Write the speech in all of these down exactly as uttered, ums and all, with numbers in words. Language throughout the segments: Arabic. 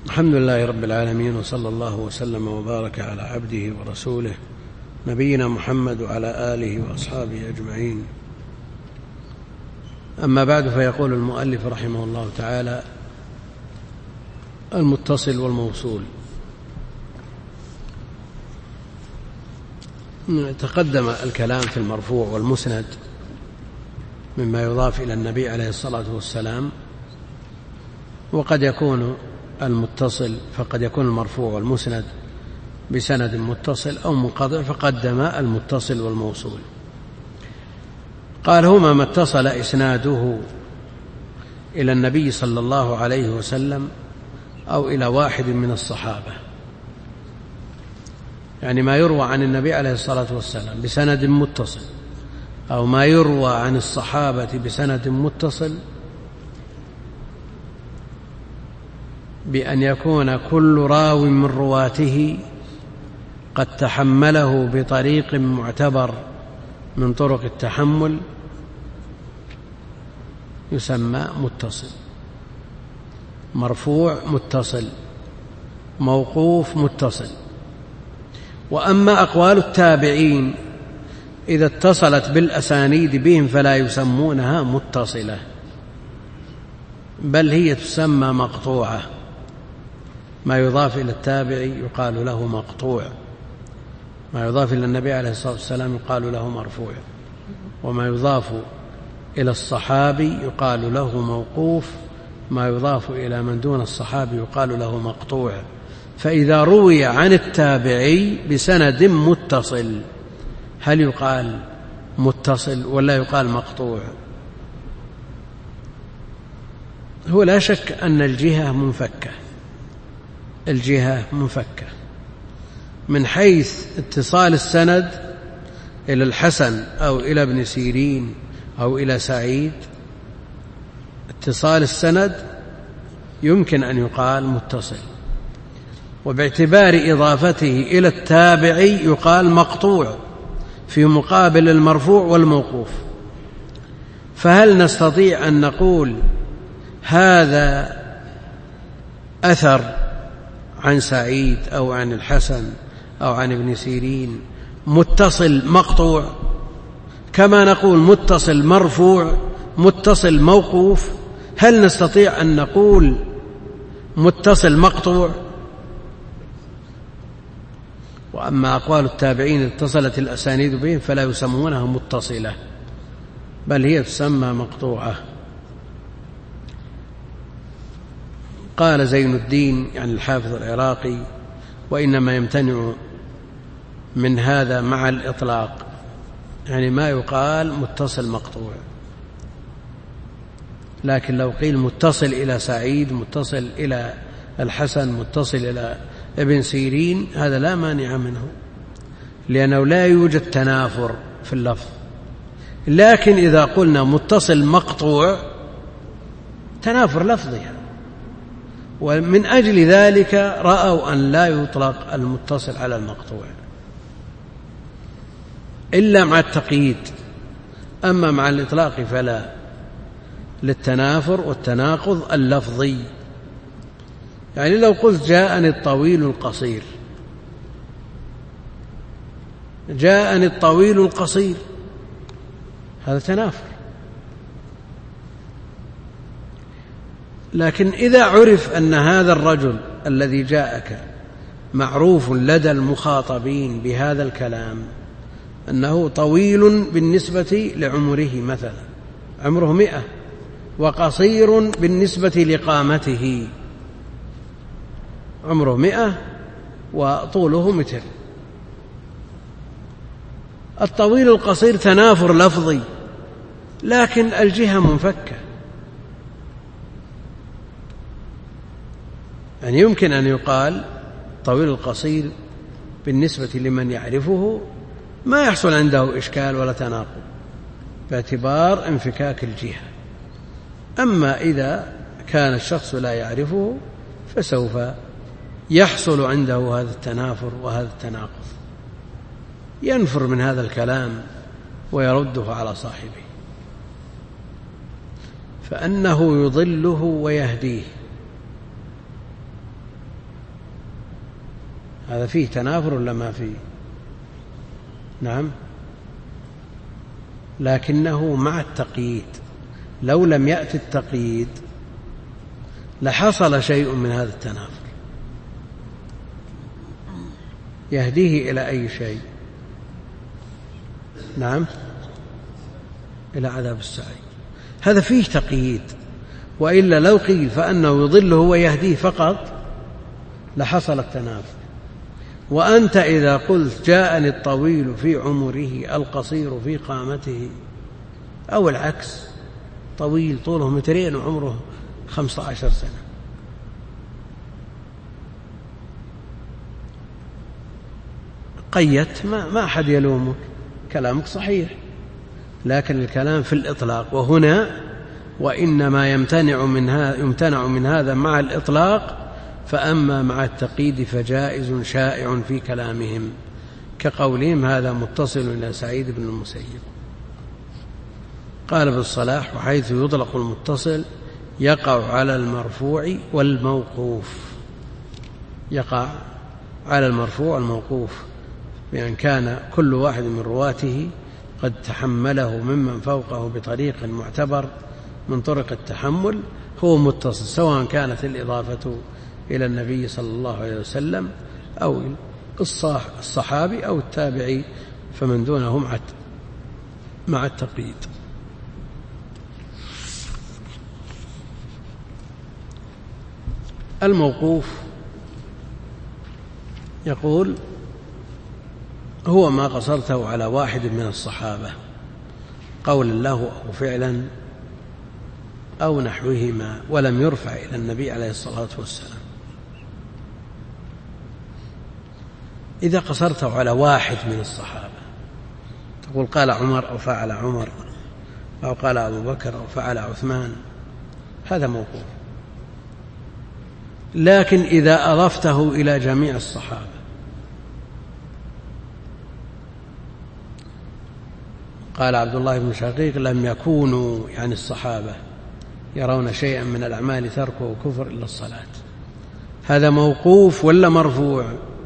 الحمد لله رب العالمين، وصلى الله وسلم وبارك على عبده ورسوله نبينا محمد وعلى آله وأصحابه أجمعين. أما بعد، فيقول المؤلف رحمه الله تعالى: المتصل والموصول. تقدم الكلام في المرفوع والمسند مما يضاف إلى النبي عليه الصلاة والسلام، وقد يكون المتصل فقد يكون المرفوع والمسند بسند متصل أو منقطع، فقدم المتصل والموصول. قال: هما ما اتصل إسناده إلى النبي صلى الله عليه وسلم أو إلى واحد من الصحابة، يعني ما يروى عن النبي عليه الصلاة والسلام بسند متصل أو ما يروى عن الصحابة بسند متصل، بأن يكون كل راو من رواته قد تحمله بطريق معتبر من طرق التحمل، يسمى متصل. مرفوع متصل، موقوف متصل. وأما أقوال التابعين إذا اتصلت بالأسانيد بهم فلا يسمونها متصلة، بل هي تسمى مقطوعة. ما يضاف إلى التابع يقال له مقطوع، ما يضاف إلى النبي عليه الصلاة والسلام يقال له مرفوع، وما يضاف إلى الصحابي يقال له موقوف، ما يضاف إلى من دون الصحابي يقال له مقطوع. فإذا روي عن التابعي بسند متصل هل يقال متصل ولا يقال مقطوع؟ هو لا شك أن الجهة منفكة، الجهة منفكة من حيث اتصال السند إلى الحسن أو إلى ابن سيرين أو إلى سعيد. اتصال السند يمكن أن يقال متصل، وباعتبار إضافته إلى التابعي يقال مقطوع في مقابل المرفوع والموقوف. فهل نستطيع أن نقول هذا أثر عن سعيد أو عن الحسن أو عن ابن سيرين متصل مقطوع، كما نقول متصل مرفوع متصل موقوف؟ هل نستطيع أن نقول متصل مقطوع؟ وأما أقوال التابعين اتصلت الأسانيد بهم فلا يسمونها متصلة، بل هي تسمى مقطوعة. قال زين الدين يعني الحافظ العراقي: وإنما يمتنع من هذا مع الإطلاق، يعني ما يقال متصل مقطوع، لكن لو قيل متصل إلى سعيد، متصل إلى الحسن، متصل إلى ابن سيرين، هذا لا مانع منه، لأنه لا يوجد تنافر في اللفظ. لكن إذا قلنا متصل مقطوع تنافر لفظي، ومن أجل ذلك رأوا أن لا يطلق المتصل على المقطوع إلا مع التقييد، أما مع الإطلاق فلا، للتنافر والتناقض اللفظي. يعني لو قلت جاءني الطويل القصير، جاءني الطويل القصير، هذا تنافر. لكن إذا عرف أن هذا الرجل الذي جاءك معروف لدى المخاطبين بهذا الكلام أنه طويل بالنسبة لعمره، مثلا عمره مئة، وقصير بالنسبة لقامته، عمره مئة وطوله متر. الطويل القصير تنافر لفظي، لكن الجهة منفكة. يعني يمكن أن يقال طويل القصير بالنسبة لمن يعرفه ما يحصل عنده إشكال ولا تناقض باعتبار انفكاك الجهة. أما إذا كان الشخص لا يعرفه فسوف يحصل عنده هذا التنافر وهذا التناقض، ينفر من هذا الكلام ويرده على صاحبه، فأنه يضله ويهديه. هذا فيه تنافر ولا ما فيه؟ نعم، لكنه مع التقييد. لو لم يأتي التقييد لحصل شيء من هذا التنافر يهديه إلى أي شيء؟ نعم، إلى عذاب السعير. هذا فيه تقييد، وإلا لو قيل فأنه يضله ويهديه فقط لحصل التنافر. وأنت إذا قلت جاءني الطويل في عمره القصير في قامته، أو العكس، طويل طوله مترين وعمره خمسة عشر سنة، قيدت ما, ما أحد يلومك، كلامك صحيح، لكن الكلام في الإطلاق. وهنا وإنما يمتنع من هذا يمتنع من هذا مع الإطلاق، فأما مع التقييد فجائز شائع في كلامهم، كقولهم هذا متصل إلى سعيد بن المسيب. قال ابن الصلاح: وحيث يطلق المتصل يقع على المرفوع والموقوف، يقع على المرفوع والموقوف، بأن كان كل واحد من رواته قد تحمله ممن فوقه بطريق معتبر من طرق التحمل، هو متصل، سواء كانت الإضافة إلى النبي صلى الله عليه وسلم أو الصحابي أو التابعي، فمن دونه مع التقييد. الموقوف يقول: هو ما قصرته على واحد من الصحابة قولا له أو فعلا أو نحوهما، ولم يرفع إلى النبي عليه الصلاة والسلام. إذا قصرته على واحد من الصحابة، تقول قال عمر أو فعل عمر، أو قال أبو بكر أو فعل عثمان، هذا موقوف. لكن إذا أضفته إلى جميع الصحابة، قال عبد الله بن شقيق: لم يكونوا يعني الصحابة يرون شيئا من الأعمال تركه كفر إلا الصلاة، هذا موقوف ولا مرفوع؟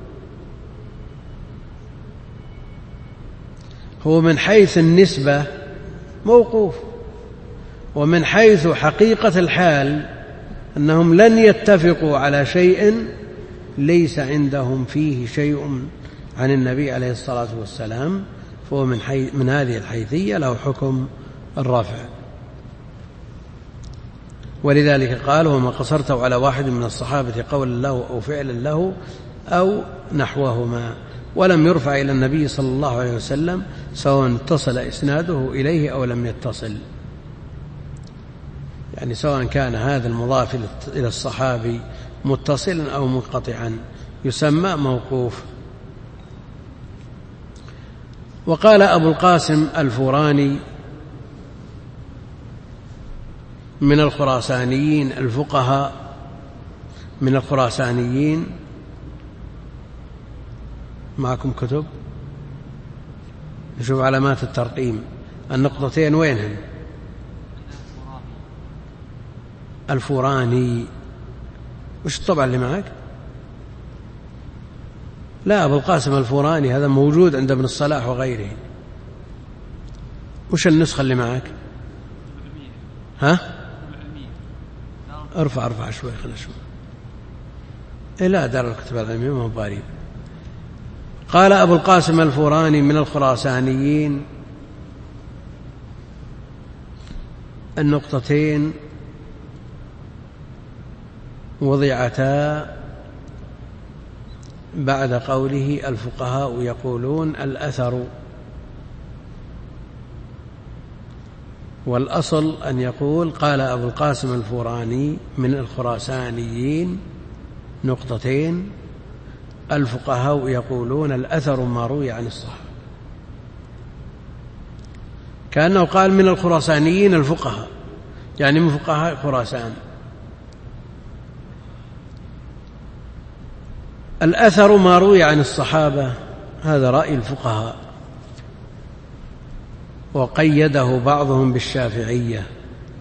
هو من حيث النسبة موقوف، ومن حيث حقيقة الحال أنهم لن يتفقوا على شيء ليس عندهم فيه شيء عن النبي عليه الصلاة والسلام، فهو من, حي... من هذه الحيثية له حكم الرفع. ولذلك قال: وما قصرته على واحد من الصحابة قولا له أو فعلا له أو نحوهما، ولم يرفع إلى النبي صلى الله عليه وسلم، سواء اتصل إسناده إليه أو لم يتصل، يعني سواء كان هذا المضاف إلى الصحابي متصلا أو منقطعا يسمى موقوف. وقال أبو القاسم الفوراني من الخراسانيين الفقهاء، من الخراسانيين، معكم كتب؟ نشوف علامات الترقيم، النقطتين وينهم؟ الفوراني، وش الطبع اللي معك؟ لا، أبو القاسم الفوراني هذا موجود عند ابن الصلاح وغيره. وش النسخة اللي معك؟ ها؟ ارفع ارفع شوي، خلنا شوي. إيه لا، دار الكتب العلمية ما هو باريب. قال أبو القاسم الفوراني من الخراسانيين: النقطتين وضعتا بعد قوله الفقهاء يقولون الأثر، والأصل أن يقول قال أبو القاسم الفوراني من الخراسانيين نقطتين، الفقهاء يقولون الأثر ما روي عن الصحابة، كأنه قال من الخراسانيين الفقهاء، يعني من فقهاء خراسان. الأثر ما روي عن الصحابة، هذا رأي الفقهاء، وقيده بعضهم بالشافعية.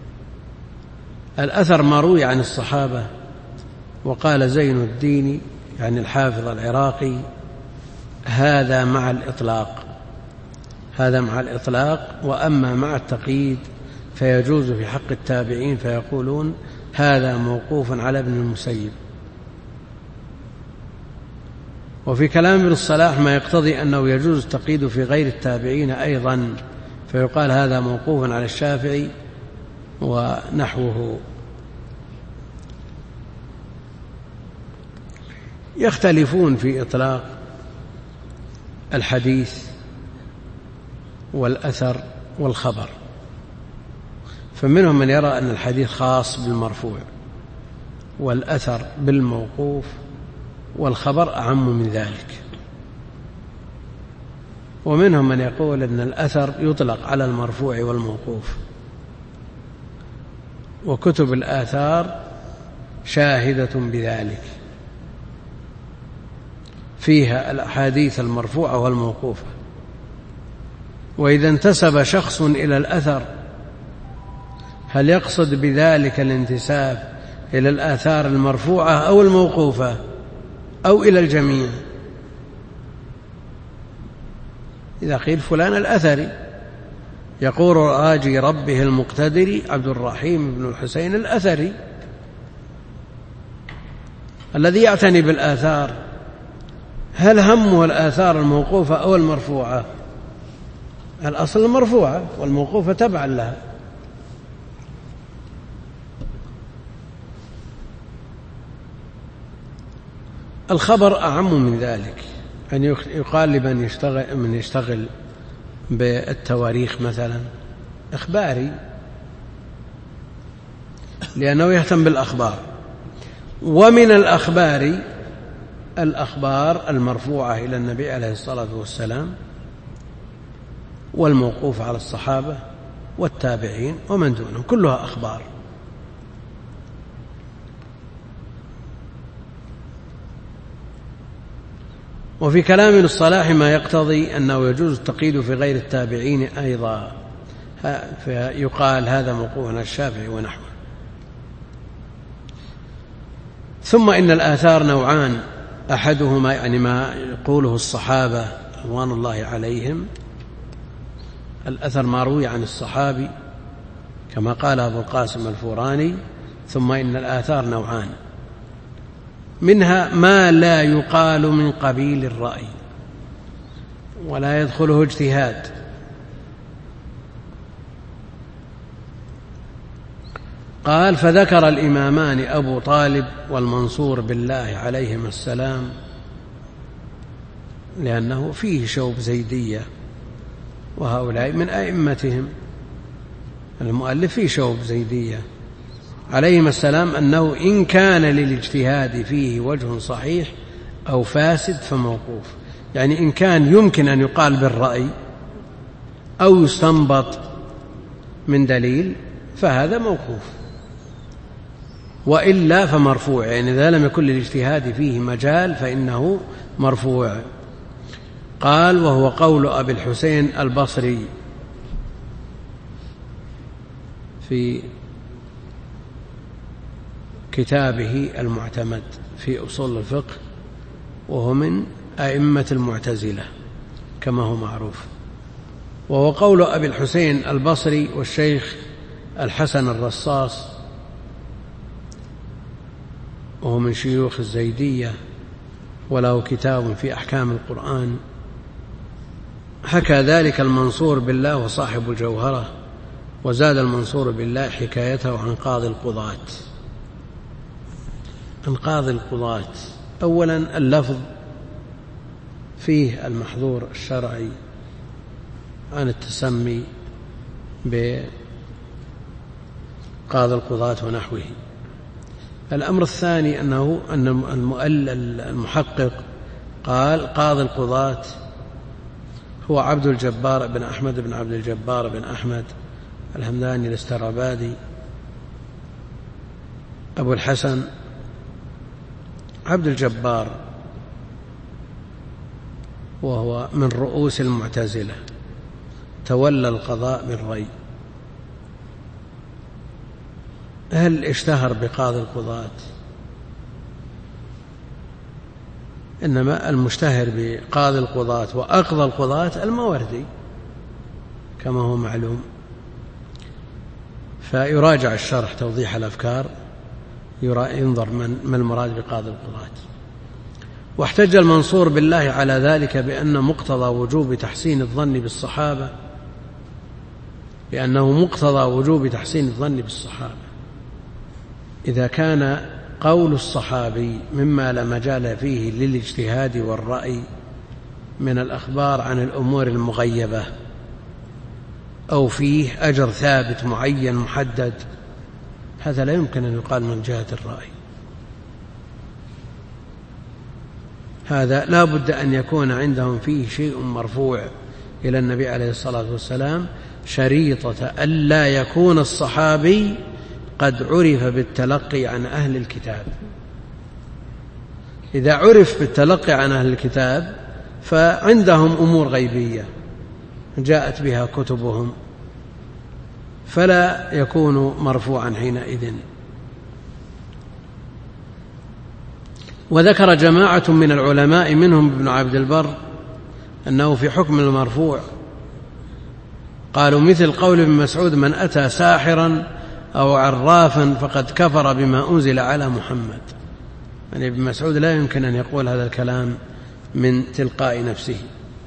الأثر ما روي عن الصحابة، وقال زين الدين يعني الحافظ العراقي هذا مع الإطلاق، هذا مع الإطلاق، وأما مع التقييد فيجوز في حق التابعين، فيقولون هذا موقوف على ابن المسيب. وفي كلام ابن الصلاح ما يقتضي أنه يجوز التقييد في غير التابعين أيضا، فيقال هذا موقوف على الشافعي ونحوه. يختلفون في إطلاق الحديث والأثر والخبر، فمنهم من يرى أن الحديث خاص بالمرفوع والأثر بالموقوف والخبر أعم من ذلك، ومنهم من يقول أن الأثر يطلق على المرفوع والموقوف، وكتب الآثار شاهدة بذلك، فيها الأحاديث المرفوعة والموقوفة. وإذا انتسب شخص إلى الأثر هل يقصد بذلك الانتساب إلى الآثار المرفوعة أو الموقوفة أو إلى الجميع؟ إذا قيل فلان الأثري يقول راجي ربه المقتدر عبد الرحيم بن الحسين الأثري الذي يعتني بالآثار، هل همه الآثار الموقوفة أو المرفوعة؟ الأصل المرفوعة، والموقوفة تبعا لها. الخبر أعم من ذلك، أن يقال لمن يشتغل, من يشتغل بالتواريخ مثلا إخباري، لأنه يهتم بالأخبار. ومن الأخبار الأخبار المرفوعة إلى النبي عليه الصلاة والسلام، والموقوف على الصحابة والتابعين ومن دونهم، كلها أخبار. وفي كلام الصلاح ما يقتضي أنه يجوز التقييد في غير التابعين أيضا، فيقال هذا موقوف على الشافعي ونحوه. ثم إن الآثار نوعان، أحدهما يعني ما يقوله الصحابة رضوان الله عليهم، الأثر ما روي عن الصحابي كما قال أبو القاسم الفوراني. ثم إن الآثار نوعان، منها ما لا يقال من قبيل الرأي ولا يدخله اجتهاد، قال فذكر الإمامان أبو طالب والمنصور بالله عليهما السلام، لأنه فيه شوب زيدية وهؤلاء من أئمتهم، المؤلف فيه شوب زيدية عليهما السلام، أنه إن كان للاجتهاد فيه وجه صحيح أو فاسد فموقوف، يعني إن كان يمكن أن يقال بالرأي أو يستنبط من دليل فهذا موقوف، وإلا فمرفوع، يعني إذا لم يكن للاجتهاد فيه مجال فإنه مرفوع. قال وهو قول أبي الحسين البصري في كتابه المعتمد في أصول الفقه، وهو من أئمة المعتزلة كما هو معروف. وهو قول أبي الحسين البصري والشيخ الحسن الرصاص، وهو من شيوخ الزيدية، وله كتاب في أحكام القرآن. حكى ذلك المنصور بالله وصاحب الجوهرة، وزاد المنصور بالله حكايته عن قاضي القضاة. عن قاضي القضاة، أولا اللفظ فيه المحظور الشرعي عن التسمي بقاضي القضاة ونحوه. الأمر الثاني أنه أن المحقق قال قاضي القضاة هو عبد الجبار بن أحمد بن عبد الجبار بن أحمد الهمداني الاسترابادي أبو الحسن عبد الجبار، وهو من رؤوس المعتزلة، تولى القضاء بالرأي. هل اشتهر بقاضي القضاة؟ إنما المشتهر بقاضي القضاة وأقضى القضاة الماوردي كما هو معلوم. فيراجع الشرح توضيح الأفكار ينظر من ما المراد بقاضي القضاة. واحتج المنصور بالله على ذلك بأن مقتضى وجوب تحسين الظن بالصحابة بأنه مقتضى وجوب تحسين الظن بالصحابة إذا كان قول الصحابي مما لا مجال فيه للاجتهاد والرأي من الأخبار عن الأمور المغيبة أو فيه أجر ثابت معين محدد، هذا لا يمكن أن يقال من جهة الرأي. هذا لا بد أن يكون عندهم فيه شيء مرفوع إلى النبي عليه الصلاة والسلام، شريطة ألا يكون الصحابي قد عرف بالتلقي عن أهل الكتاب. إذا عرف بالتلقي عن أهل الكتاب فعندهم أمور غيبية جاءت بها كتبهم، فلا يكون مرفوعا حينئذ. وذكر جماعة من العلماء منهم ابن عبد البر أنه في حكم المرفوع قالوا مثل قول ابن مسعود من أتى ساحرا أو عرافا فقد كفر بما أنزل على محمد. يعني ابن مسعود لا يمكن أن يقول هذا الكلام من تلقاء نفسه.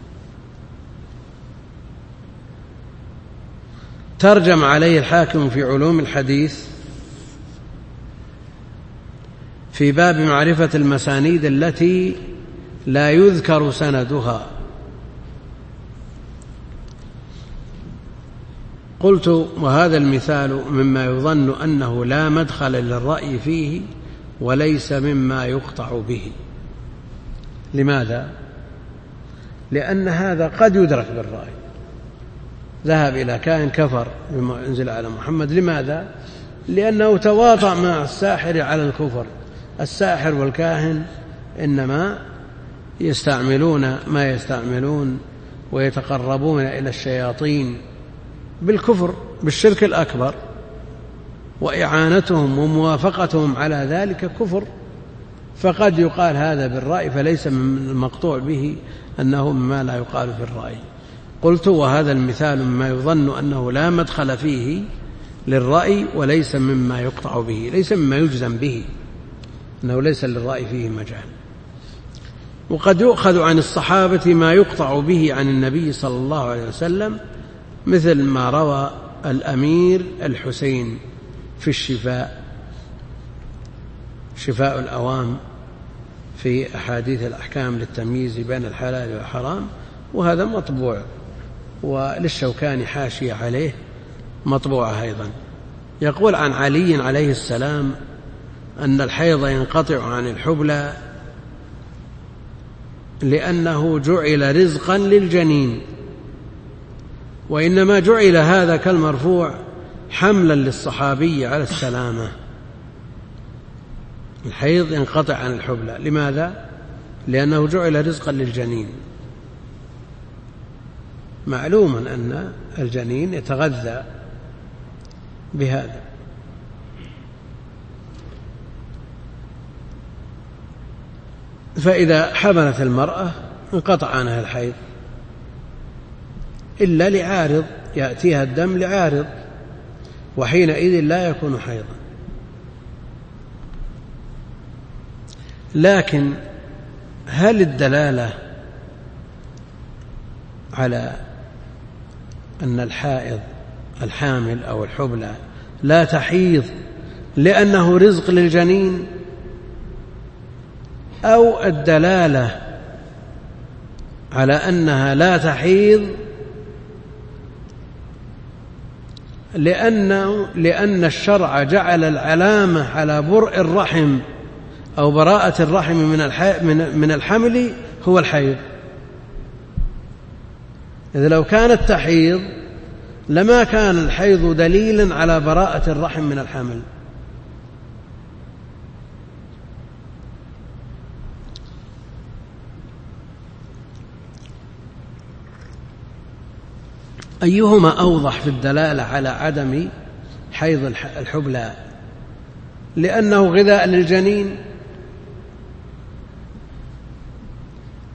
ترجم عليه الحاكم في علوم الحديث في باب معرفة المسانيد التي لا يذكر سندها. قلت وهذا المثال مما يظن أنه لا مدخل للرأي فيه وليس مما يقطع به. لماذا؟ لأن هذا قد يدرك بالرأي. ذهب إلى كاهن كفر بما أنزل على محمد. لماذا؟ لأنه تواطأ مع الساحر على الكفر. الساحر والكاهن إنما يستعملون ما يستعملون ويتقربون إلى الشياطين بالكفر بالشرك الأكبر، وإعانتهم وموافقتهم على ذلك كفر، فقد يقال هذا بالرأي فليس من المقطوع به أنه مما لا يقال في الرأي. قلت وهذا المثال مما يظن أنه لا مدخل فيه للرأي وليس مما يقطع به، ليس مما يجزم به، أنه ليس للرأي فيه مجال. وقد يؤخذ عن الصحابة ما يقطع به عن النبي صلى الله عليه وسلم، مثل ما روى الأمير الحسين في الشفاء، شفاء الأوام في أحاديث الأحكام للتمييز بين الحلال والحرام، وهذا مطبوع، وللشوكاني حاشية عليه مطبوعة أيضا. يقول عن علي عليه السلام أن الحيض ينقطع عن الحبلى لأنه جعل رزقا للجنين، وإنما جعل هذا كالمرفوع حملا للصحابي على السلامة. الحيض ينقطع عن الحبلى، لماذا؟ لأنه جعل رزقا للجنين. معلوم أن الجنين يتغذى بهذا. فإذا حملت المرأة انقطع عنها الحيض إلا لعارض، يأتيها الدم لعارض، وحينئذ لا يكون حيضا. لكن هل الدلالة على أن الحائض الحامل أو الحبلى لا تحيض لأنه رزق للجنين، أو الدلالة على أنها لا تحيض لأن, لأن الشرع جعل العلامة على برء الرحم أو براءة الرحم من الحمل هو الحيض؟ إذا لو كانت تحيض لما كان الحيض دليلا على براءة الرحم من الحمل. أيهما أوضح في الدلالة على عدم حيض الحبلى؟ لأنه غذاء للجنين،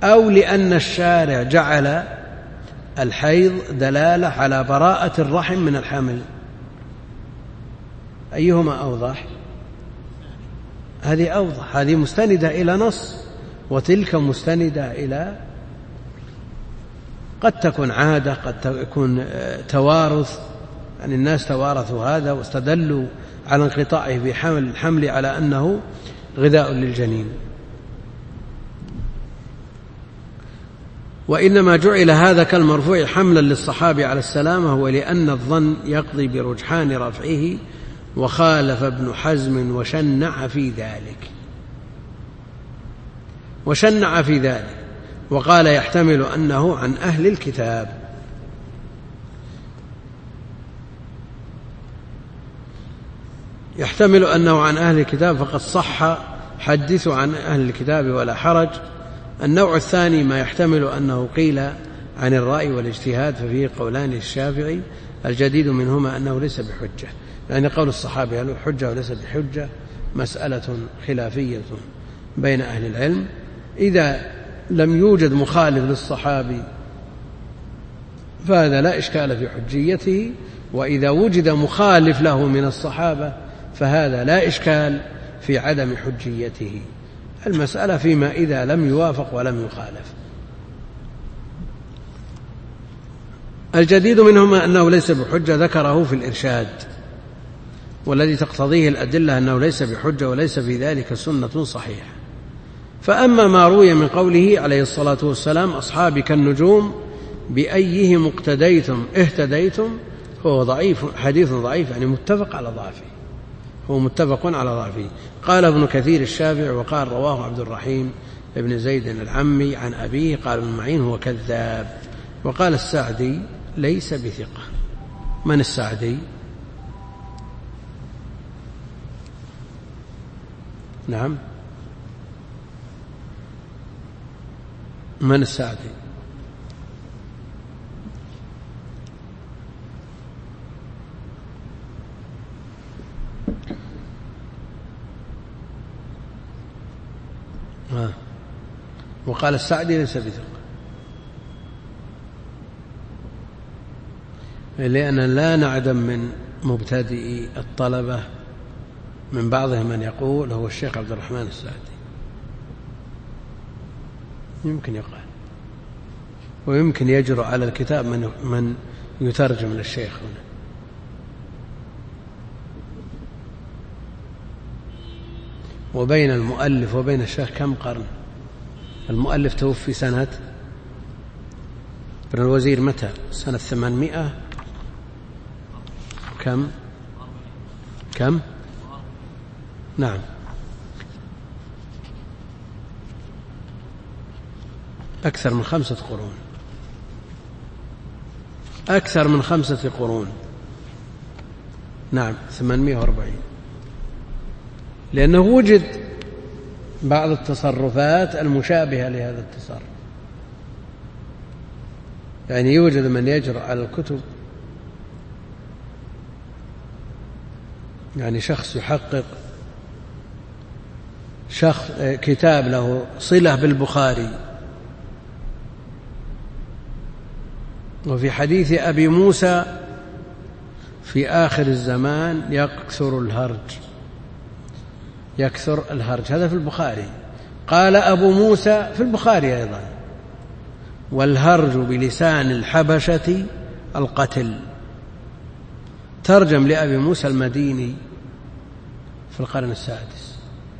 أو لأن الشارع جعل الحيض دلالة على براءة الرحم من الحمل. أيهما أوضح؟ هذه أوضح، هذه مستندة إلى نص، وتلك مستندة إلى قد تكون عادة، قد تكون توارث، يعني الناس توارثوا هذا واستدلوا على انقطاعه بحمل الحمل على أنه غذاء للجنين. وإنما جعل هذا كالمرفوع حملا للصحابي على السلامة، هو لأن الظن يقضي برجحان رفعه، وخالف ابن حزم وشنع في ذلك وشنع في ذلك وقال يحتمل أنه عن أهل الكتاب. يحتمل أنه عن أهل الكتاب فقد صح حدثوا عن أهل الكتاب ولا حرج. النوع الثاني ما يحتمل أنه قيل عن الرأي والاجتهاد، ففيه قولان للشافعي، الجديد منهما أنه ليس بحجة، يعني قول الصحابي هل حجة وليس بحجة مسألة خلافية بين أهل العلم. إذا لم يوجد مخالف للصحابي فهذا لا إشكال في حجيته، وإذا وجد مخالف له من الصحابة فهذا لا إشكال في عدم حجيته. المسألة فيما إذا لم يوافق ولم يخالف. الجديد منهما أنه ليس بحجة ذكره في الإرشاد، والذي تقتضيه الأدلة أنه ليس بحجة وليس في ذلك سنة صحيحة. فأما ما روي من قوله عليه الصلاة والسلام أصحابي كالنجوم بأيهم اقتديتم اهتديتم، هو ضعيف، حديث ضعيف، يعني متفق على ضعفه، هو متفق على ضعفه. قال ابن كثير الشافعي وقال رواه عبد الرحيم ابن زيد العمي عن أبيه، قال ابن معين هو كذاب. وقال السعدي ليس بثقة. من السعدي؟ نعم، من السعدي؟ آه. وقال السعدي ليس بثقة، لأن لا نعدم من مبتدئي الطلبة من بعضهم من يقول هو الشيخ عبد الرحمن السعدي، يمكن يقال، ويمكن يجرؤ على الكتاب من من يترجم للشيخ هنا. وبين المؤلف وبين الشيخ كم قرن؟ المؤلف توفي سنة، ابن الوزير متى؟ سنة ثمانمائة كم كم نعم، أكثر من خمسة قرون، أكثر من خمسة قرون، نعم ثمانمائة وأربعين. لأنه وجد بعض التصرفات المشابهة لهذا التصرف، يعني يوجد من يجرؤ على الكتب، يعني شخص يحقق شخص كتاب له صلة بالبخاري، وفي حديث أبي موسى في آخر الزمان يكثر الهرج، يكثر الهرج، هذا في البخاري. قال أبو موسى في البخاري أيضا: والهرج بلسان الحبشة القتل. ترجم لأبي موسى المديني في القرن السادس،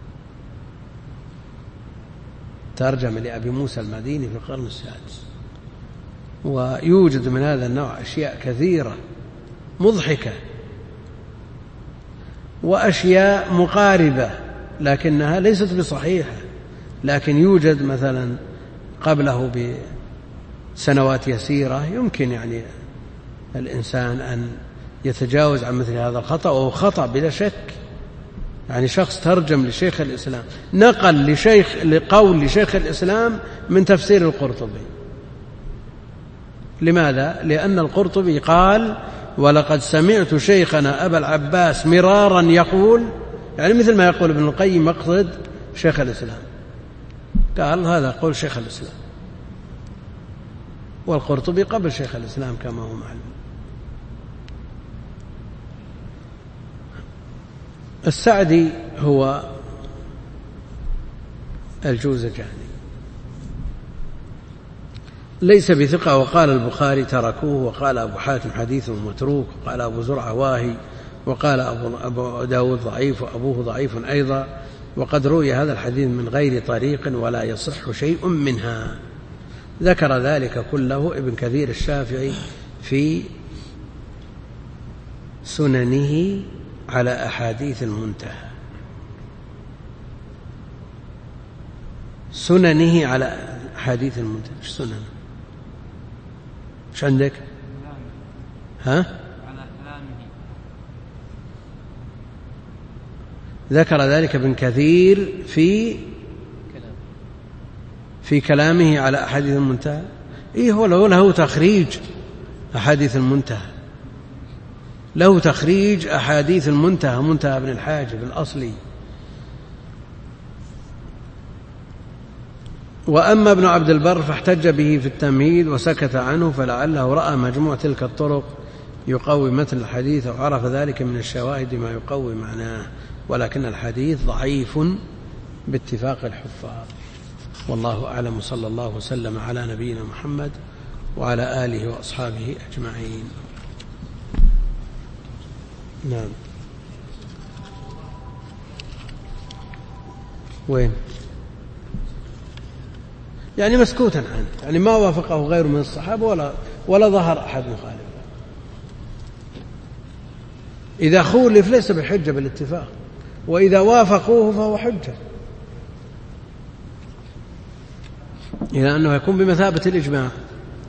ترجم لأبي موسى المديني في القرن السادس. ويوجد من هذا النوع أشياء كثيرة مضحكة، وأشياء مقاربة لكنها ليست بصحيحة، لكن يوجد مثلا قبله بسنوات يسيرة يمكن يعني الإنسان أن يتجاوز عن مثل هذا الخطأ، وهو خطأ بلا شك. يعني شخص ترجم لشيخ الإسلام، نقل لشيخ لقول لشيخ الإسلام من تفسير القرطبي. لماذا؟ لأن القرطبي قال: ولقد سمعت شيخنا أبا العباس مرارا يقول، يعني مثل ما يقول ابن القيم مقصد شيخ الإسلام، قال هذا قول شيخ الإسلام. والقرطبي قبل شيخ الإسلام كما هو معلوم. السعدي هو الجوزجاني ليس بثقة، وقال البخاري تركوه، وقال أبو حاتم حديث متروك، وقال أبو زرعة واهي، وقال أبو داود ضعيف، وأبوه ضعيف أيضا، وقد روي هذا الحديث من غير طريق ولا يصح شيء منها. ذكر ذلك كله ابن كثير الشافعي في سننه على أحاديث المنتهى، سننه على أحاديث المنتهى. ايش سننه؟ ايش عندك؟ ها؟ ذكر ذلك ابن كثير في في كلامه على أحاديث المنتهى. إيه هو له تخريج أحاديث المنتهى، له تخريج أحاديث المنتهى، منتهى ابن الحاجب الأصلي. وأما ابن عبد البر فاحتج به في التمهيد وسكت عنه، فلعله رأى مجموع تلك الطرق يقوي متن الحديث، أو عرف ذلك من الشواهد ما يقوي معناه، ولكن الحديث ضعيف باتفاق الحفاظ. والله أعلم، صلى الله وسلم على نبينا محمد وعلى آله وأصحابه أجمعين. نعم. وين؟ يعني مسكوتا عنه، يعني ما وافقه غير من الصحابة ولا, ولا ظهر أحد مخالف. إذا خولف ليس بحجة بالاتفاق، وإذا وافقوه فهو حجة، إلى أنه يكون بمثابة الإجماع.